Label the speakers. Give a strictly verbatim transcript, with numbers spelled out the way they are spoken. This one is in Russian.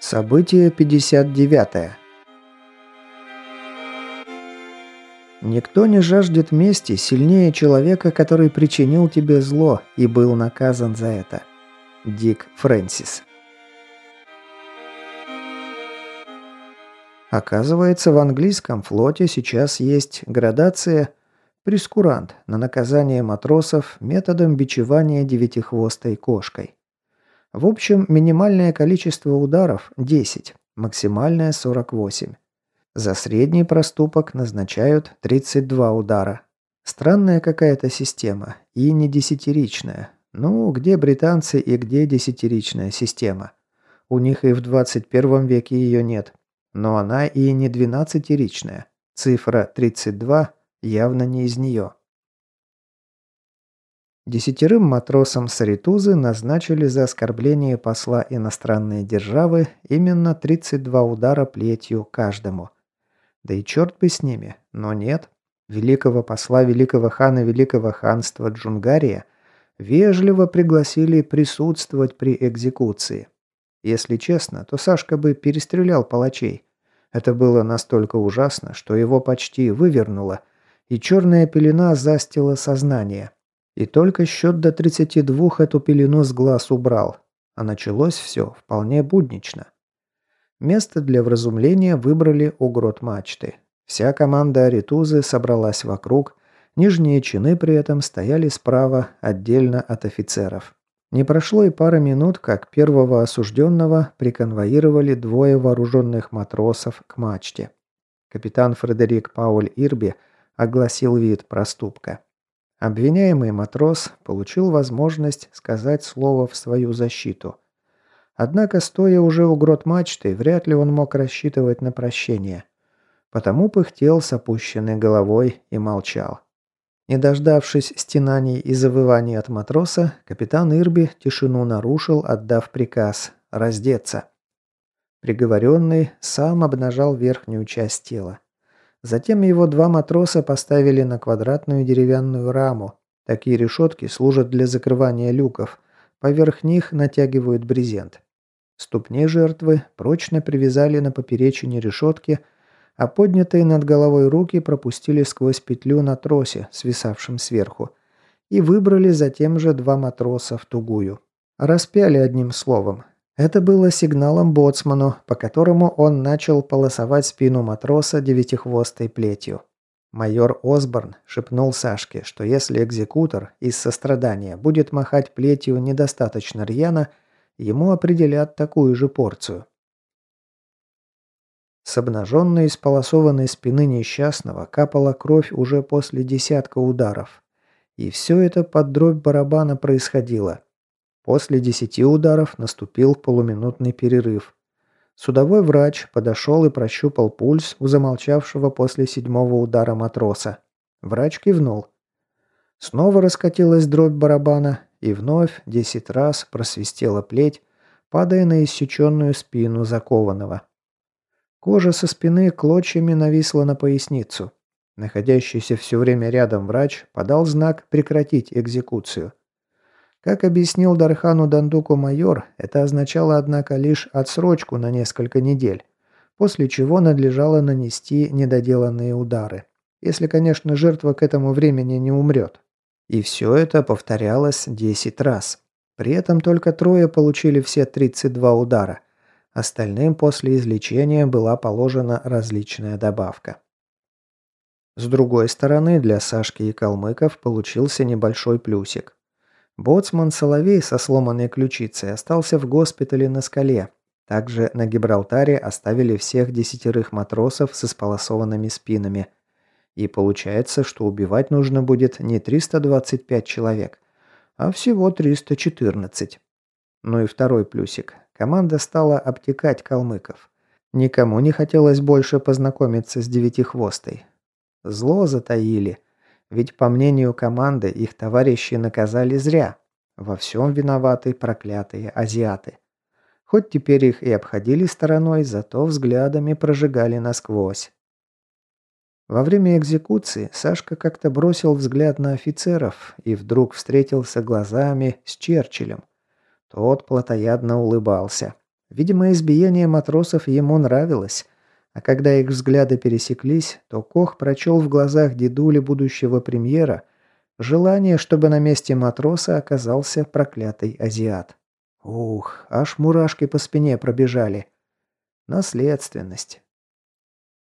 Speaker 1: Событие пятьдесят девятое. Никто не жаждет мести сильнее человека, который причинил тебе зло и был наказан за это. Дик Фрэнсис. Оказывается, в английском флоте сейчас есть градация прескурант на наказание матросов методом бичевания девятихвостой кошкой. В общем, минимальное количество ударов – десять, максимальное – сорок восемь. За средний проступок назначают тридцать два удара. Странная какая-то система, и не десятиричная. Ну, где британцы и где десятиричная система? У них и в двадцать первом веке ее нет. Но она и не двенадцатиричная. Цифра тридцать два явно не из нее. Десятерым матросам Саритузы назначили за оскорбление посла иностранной державы именно тридцать два удара плетью каждому. Да и черт бы с ними, но нет. Великого посла великого хана великого ханства Джунгария вежливо пригласили присутствовать при экзекуции. Если честно, то Сашка бы перестрелял палачей. Это было настолько ужасно, что его почти вывернуло, и черная пелена застила сознание. И только счет до тридцати двух эту пелену с глаз убрал. А началось все вполне буднично. Место для вразумления выбрали у грот мачты. Вся команда Аритузы собралась вокруг, нижние чины при этом стояли справа, отдельно от офицеров. Не прошло и пары минут, как первого осужденного приконвоировали двое вооруженных матросов к мачте. Капитан Фредерик Пауль Ирби огласил вид проступка. Обвиняемый матрос получил возможность сказать слово в свою защиту. Однако, стоя уже у грот мачты, вряд ли он мог рассчитывать на прощение. Потому пыхтел с опущенной головой и молчал. Не дождавшись стенаний и завываний от матроса, капитан Ирби тишину нарушил, отдав приказ раздеться. Приговоренный сам обнажал верхнюю часть тела. Затем его два матроса поставили на квадратную деревянную раму. Такие решетки служат для закрывания люков. Поверх них натягивают брезент. Ступни жертвы прочно привязали на поперечине решетки, а поднятые над головой руки пропустили сквозь петлю на тросе, свисавшем сверху, и выбрали затем же два матроса в тугую. Распяли одним словом. Это было сигналом боцману, по которому он начал полосовать спину матроса девятихвостой плетью. Майор Осборн шепнул Сашке, что если экзекутор из сострадания будет махать плетью недостаточно рьяно, ему определят такую же порцию. С обнаженной и сполосованной спины несчастного капала кровь уже после десятка ударов. И все это под дробь барабана происходило. После десяти ударов наступил полуминутный перерыв. Судовой врач подошел и прощупал пульс у замолчавшего после седьмого удара матроса. Врач кивнул. Снова раскатилась дробь барабана, и вновь десять раз просвистела плеть, падая на иссеченную спину закованного. Кожа со спины клочьями нависла на поясницу. Находящийся все время рядом врач подал знак прекратить экзекуцию. Как объяснил Дархану Дандуку майор, это означало, однако, лишь отсрочку на несколько недель, после чего надлежало нанести недоделанные удары. Если, конечно, жертва к этому времени не умрет. И все это повторялось десять раз. При этом только трое получили все тридцать два удара. Остальным после излечения была положена различная добавка. С другой стороны, для Сашки и калмыков получился небольшой плюсик. Боцман Соловей со сломанной ключицей остался в госпитале на скале. Также на Гибралтаре оставили всех десятерых матросов с исполосованными спинами. И получается, что убивать нужно будет не триста двадцать пять человек, а всего триста четырнадцать. Ну и второй плюсик. Команда стала обтекать калмыков. Никому не хотелось больше познакомиться с девятихвостой. Зло затаили. Ведь, по мнению команды, их товарищи наказали зря. Во всем виноваты проклятые азиаты. Хоть теперь их и обходили стороной, зато взглядами прожигали насквозь. Во время экзекуции Сашка как-то бросил взгляд на офицеров и вдруг встретился глазами с Черчиллем. Тот плотоядно улыбался. Видимо, избиение матросов ему нравилось, а когда их взгляды пересеклись, то Кох прочел в глазах дедули будущего премьера желание, чтобы на месте матроса оказался проклятый азиат. Ух, аж мурашки по спине пробежали. Наследственность.